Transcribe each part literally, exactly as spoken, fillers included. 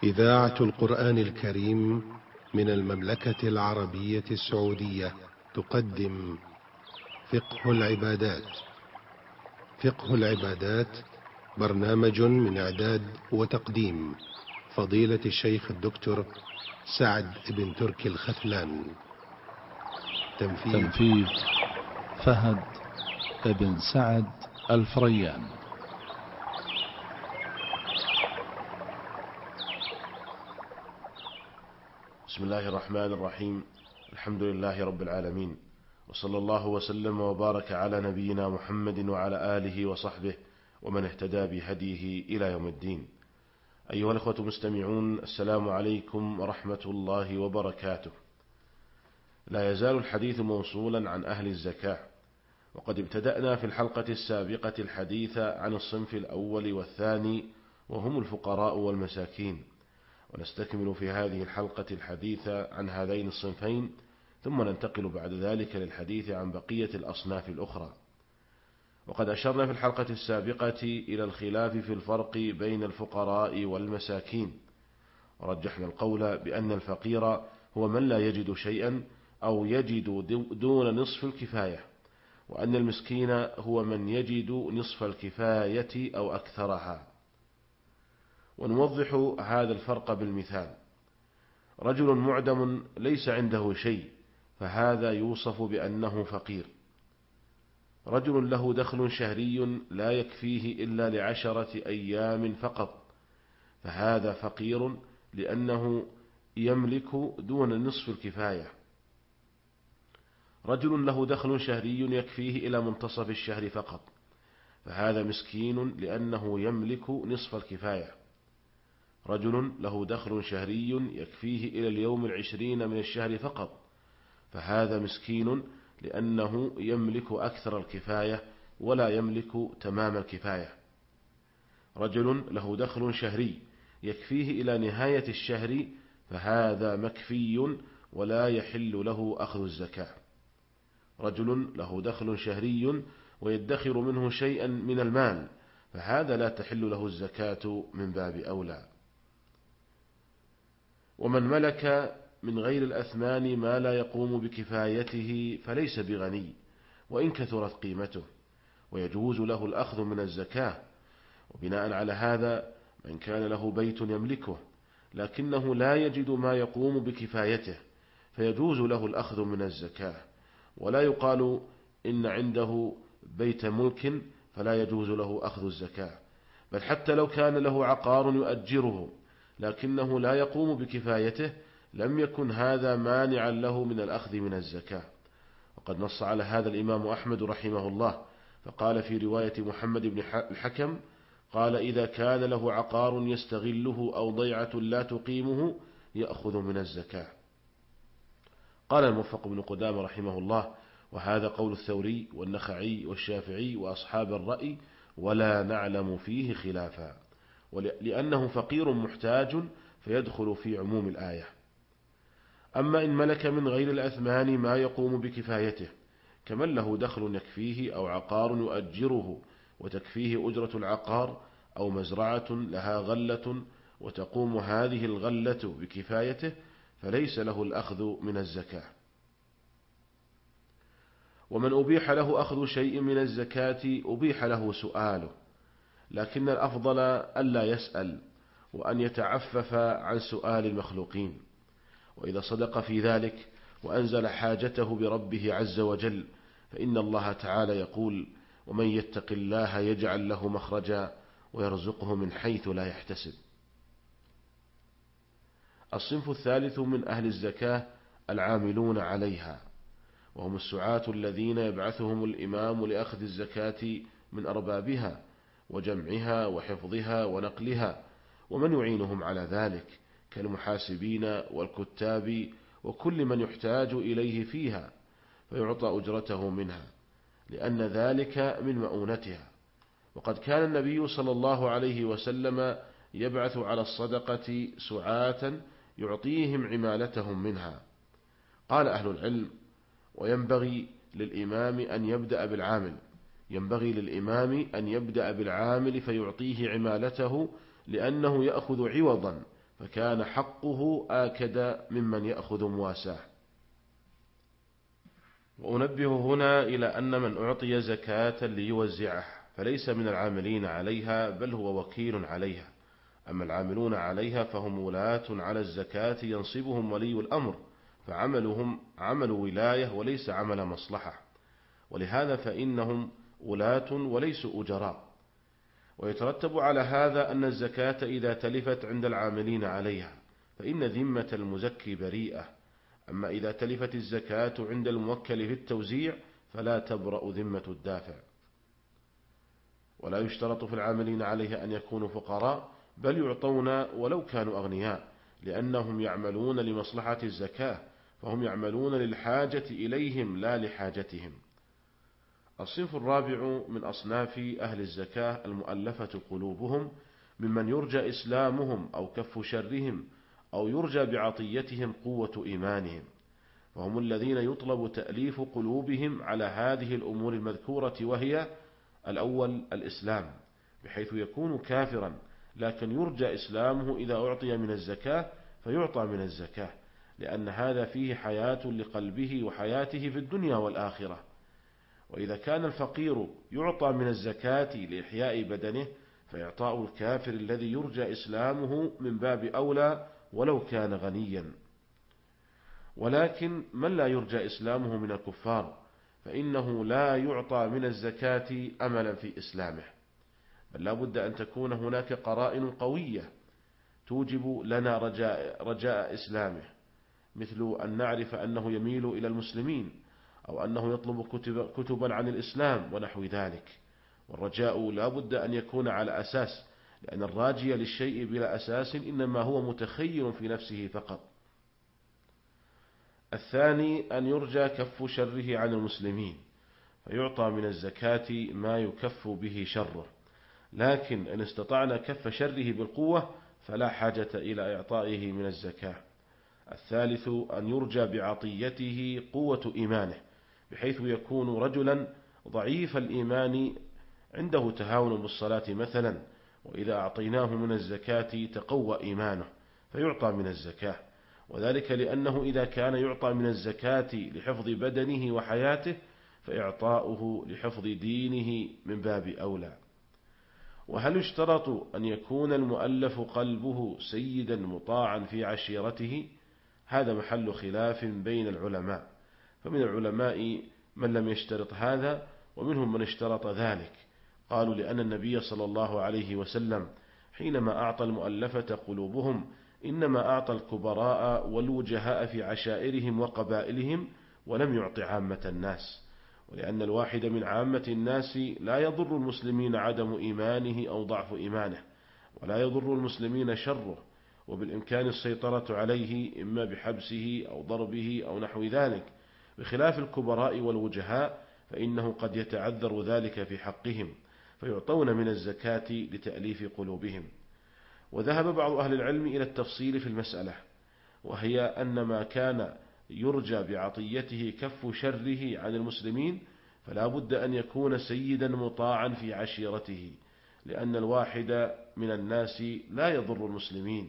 إذاعة القرآن الكريم من المملكة العربية السعودية تقدم فقه العبادات. فقه العبادات برنامج من إعداد وتقديم فضيلة الشيخ الدكتور سعد بن تركي الختلان. تنفيذ, تنفيذ فهد بن سعد الفريان. بسم الله الرحمن الرحيم. الحمد لله رب العالمين، وصلى الله وسلم وبارك على نبينا محمد وعلى آله وصحبه ومن اهتدى بهديه إلى يوم الدين. أيها الأخوة المستمعون، السلام عليكم ورحمة الله وبركاته. لا يزال الحديث موصولا عن أهل الزكاة، وقد ابتدأنا في الحلقة السابقة الحديث عن الصنف الأول والثاني وهم الفقراء والمساكين، ونستكمل في هذه الحلقة الحديث عن هذين الصنفين، ثم ننتقل بعد ذلك للحديث عن بقية الأصناف الأخرى. وقد أشرنا في الحلقة السابقة إلى الخلاف في الفرق بين الفقراء والمساكين، ورجحنا القول بأن الفقير هو من لا يجد شيئا أو يجد دون نصف الكفاية، وأن المسكين هو من يجد نصف الكفاية أو أكثرها. ونوضح هذا الفرق بالمثال: رجل معدم ليس عنده شيء، فهذا يوصف بأنه فقير. رجل له دخل شهري لا يكفيه إلا لعشرة أيام فقط، فهذا فقير لأنه يملك دون نصف الكفاية. رجل له دخل شهري يكفيه إلى منتصف الشهر فقط، فهذا مسكين لأنه يملك نصف الكفاية. رجل له دخل شهري يكفيه إلى اليوم العشرين من الشهر فقط، فهذا مسكين لأنه يملك أكثر الكفاية ولا يملك تمام الكفاية. رجل له دخل شهري يكفيه إلى نهاية الشهر، فهذا مكفي ولا يحل له أخذ الزكاة. رجل له دخل شهري ويدخر منه شيئا من المال، فهذا لا تحل له الزكاة من باب أولى. ومن ملك من غير الأثمان ما لا يقوم بكفايته فليس بغني وإن كثرت قيمته، ويجوز له الأخذ من الزكاة. وبناء على هذا، من كان له بيت يملكه لكنه لا يجد ما يقوم بكفايته فيجوز له الأخذ من الزكاة، ولا يقال إن عنده بيت ملك فلا يجوز له أخذ الزكاة، بل حتى لو كان له عقار يؤجره لكنه لا يقوم بكفايته لم يكن هذا مانعا له من الأخذ من الزكاة. وقد نص على هذا الإمام أحمد رحمه الله، فقال في رواية محمد بن الحكم قال: إذا كان له عقار يستغله أو ضيعة لا تقيمه يأخذ من الزكاة. قال الموفق بن قدامة رحمه الله: وهذا قول الثوري والنخعي والشافعي وأصحاب الرأي، ولا نعلم فيه خلافا، لأنه فقير محتاج فيدخل في عموم الآية. أما إن ملك من غير الأثمان ما يقوم بكفايته، كمن له دخل يكفيه أو عقار يؤجره وتكفيه أجرة العقار، أو مزرعة لها غلة وتقوم هذه الغلة بكفايته، فليس له الأخذ من الزكاة. ومن أبيح له أخذ شيء من الزكاة أبيح له سؤاله، لكن الأفضل ألا يسأل، وأن يتعفف عن سؤال المخلوقين. وإذا صدق في ذلك وأنزل حاجته بربه عز وجل، فإن الله تعالى يقول: ومن يتق الله يجعل له مخرجا ويرزقه من حيث لا يحتسب. الصنف الثالث من أهل الزكاة العاملون عليها، وهم السعاة الذين يبعثهم الإمام لأخذ الزكاة من أربابها وجمعها وحفظها ونقلها، ومن يعينهم على ذلك كالمحاسبين والكتاب وكل من يحتاج إليه فيها، فيعطى أجرته منها، لأن ذلك من مؤونتها. وقد كان النبي صلى الله عليه وسلم يبعث على الصدقة سعاة يعطيهم عمالتهم منها. قال أهل العلم: وينبغي للإمام أن يبدأ بالعامل ينبغي للإمام أن يبدأ بالعامل فيعطيه عمالته، لأنه يأخذ عوضا فكان حقه آكد ممن يأخذ مواساه. وأنبه هنا إلى أن من أعطي زكاة ليوزعه فليس من العاملين عليها، بل هو وكيل عليها. أما العاملون عليها فهم ولاة على الزكاة ينصبهم ولي الأمر، فعملهم عمل ولاية وليس عمل مصلحة، ولهذا فإنهم ولاة وليسوا أجراء. ويترتب على هذا أن الزكاة إذا تلفت عند العاملين عليها فإن ذمة المزكي بريئة، أما إذا تلفت الزكاة عند الموكل في التوزيع فلا تبرأ ذمة الدافع. ولا يشترط في العاملين عليها أن يكونوا فقراء، بل يعطون ولو كانوا أغنياء، لأنهم يعملون لمصلحة الزكاة، فهم يعملون للحاجة إليهم لا لحاجتهم. الصنف الرابع من أصناف أهل الزكاة المؤلفة قلوبهم، ممن يرجى إسلامهم أو كف شرهم أو يرجى بعطيتهم قوة إيمانهم، وهم الذين يطلب تأليف قلوبهم على هذه الأمور المذكورة، وهي: الأول الإسلام، بحيث يكون كافرا لكن يرجى إسلامه إذا أعطي من الزكاة فيعطى من الزكاة، لأن هذا فيه حياة لقلبه وحياته في الدنيا والآخرة. وإذا كان الفقير يعطى من الزكاة لإحياء بدنه فإعطاء الكافر الذي يرجى إسلامه من باب أولى ولو كان غنيا. ولكن من لا يرجى إسلامه من الكفار فإنه لا يعطى من الزكاة أملا في إسلامه، بل لا بد أن تكون هناك قرائن قوية توجب لنا رجاء, رجاء إسلامه، مثل أن نعرف أنه يميل إلى المسلمين، أو أنه يطلب كتب كتبا عن الإسلام ونحو ذلك. والرجاء لا بد أن يكون على أساس، لأن الراجي للشيء بلا أساس إنما هو متخيل في نفسه فقط. الثاني أن يرجى كف شره عن المسلمين، فيعطى من الزكاة ما يكف به شره، لكن إن استطعنا كف شره بالقوة فلا حاجة إلى إعطائه من الزكاة. الثالث أن يرجى بعطيته قوة إيمانه، بحيث يكون رجلا ضعيف الإيمان عنده تهاون بالصلاة مثلا، وإذا أعطيناه من الزكاة تقوى إيمانه فيعطى من الزكاة، وذلك لأنه إذا كان يعطى من الزكاة لحفظ بدنه وحياته فإعطاؤه لحفظ دينه من باب أولى. وهل يشترط أن يكون المؤلف قلبه سيدا مطاعا في عشيرته؟ هذا محل خلاف بين العلماء، فمن العلماء من لم يشترط هذا، ومنهم من اشترط ذلك. قالوا لأن النبي صلى الله عليه وسلم حينما أعطى المؤلفة قلوبهم إنما أعطى الكبراء والوجهاء في عشائرهم وقبائلهم، ولم يعط عامة الناس، ولأن الواحد من عامة الناس لا يضر المسلمين عدم إيمانه أو ضعف إيمانه، ولا يضر المسلمين شره، وبالإمكان السيطرة عليه إما بحبسه أو ضربه أو نحو ذلك، بخلاف الكبراء والوجهاء فإنه قد يتعذر ذلك في حقهم، فيعطون من الزكاة لتأليف قلوبهم. وذهب بعض أهل العلم إلى التفصيل في المسألة، وهي أن ما كان يرجى بعطيته كف شره عن المسلمين فلا بد أن يكون سيدا مطاعا في عشيرته، لأن الواحد من الناس لا يضر المسلمين،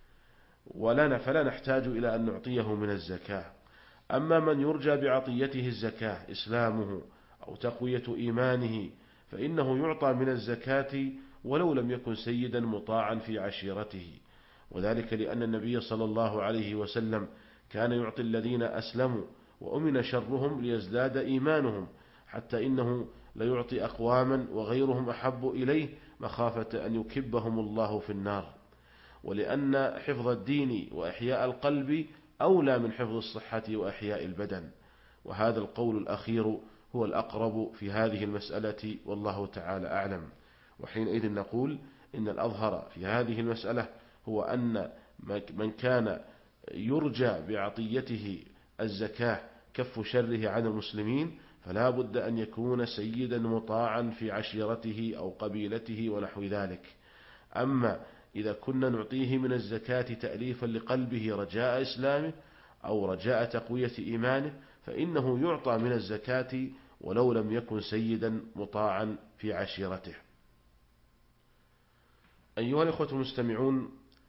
ولنا فلا نحتاج إلى أن نعطيه من الزكاة. أما من يرجى بعطيته الزكاة إسلامه أو تقوية إيمانه فإنه يعطى من الزكاة ولو لم يكن سيدا مطاعا في عشيرته، وذلك لأن النبي صلى الله عليه وسلم كان يعطي الذين أسلموا وأمن شرهم ليزداد إيمانهم، حتى إنه ليعطي أقواما وغيرهم أحب إليه مخافة أن يكبهم الله في النار، ولأن حفظ الدين وإحياء القلب أولى من حفظ الصحة وإحياء البدن. وهذا القول الأخير هو الأقرب في هذه المسألة، والله تعالى أعلم. وحينئذ نقول إن الأظهر في هذه المسألة هو أن من كان يرجى بعطيته الزكاة كف شره عن المسلمين فلا بد أن يكون سيدا مطاعا في عشيرته أو قبيلته ونحو ذلك. أما إذا كنا نعطيه من الزكاة تأليفا لقلبه رجاء إسلامه أو رجاء تقوية إيمانه فإنه يعطى من الزكاة ولو لم يكن سيدا مطاعا في عشيرته. أيها الأخوة المستمعون،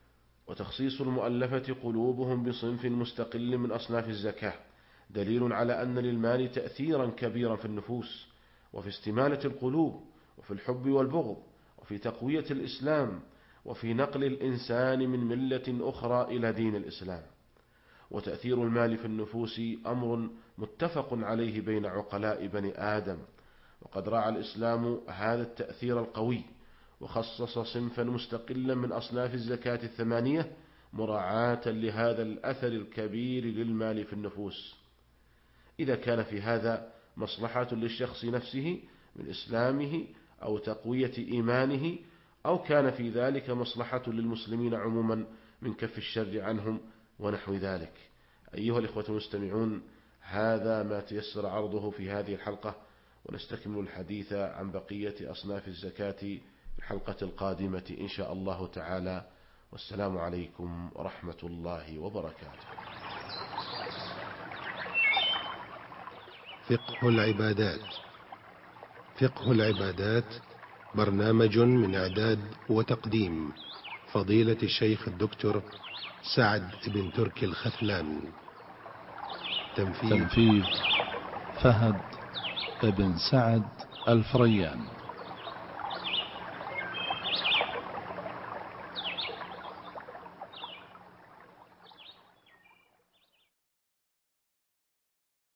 وتخصيص المؤلفة قلوبهم بصنف مستقل من أصناف الزكاة دليل على أن للمال تأثيرا كبيرا في النفوس وفي استمالة القلوب وفي الحب والبغض وفي تقوية الإسلام وفي نقل الإنسان من ملة أخرى إلى دين الإسلام. وتأثير المال في النفوس أمر متفق عليه بين عقلاء بني آدم، وقد راعى الإسلام هذا التأثير القوي وخصص صنفا مستقلا من أصناف الزكاة الثمانية مراعاة لهذا الأثر الكبير للمال في النفوس، إذا كان في هذا مصلحة للشخص نفسه من إسلامه أو تقوية إيمانه، أو كان في ذلك مصلحة للمسلمين عموما من كف الشر عنهم ونحو ذلك. أيها الإخوة المستمعون، هذا ما تيسر عرضه في هذه الحلقة، ونستكمل الحديث عن بقية أصناف الزكاة في الحلقة القادمة إن شاء الله تعالى. والسلام عليكم ورحمة الله وبركاته. فقه العبادات. فقه العبادات برنامج من إعداد وتقديم فضيلة الشيخ الدكتور سعد بن تركي الخثلان. تنفيذ, تنفيذ فهد بن سعد الفريان.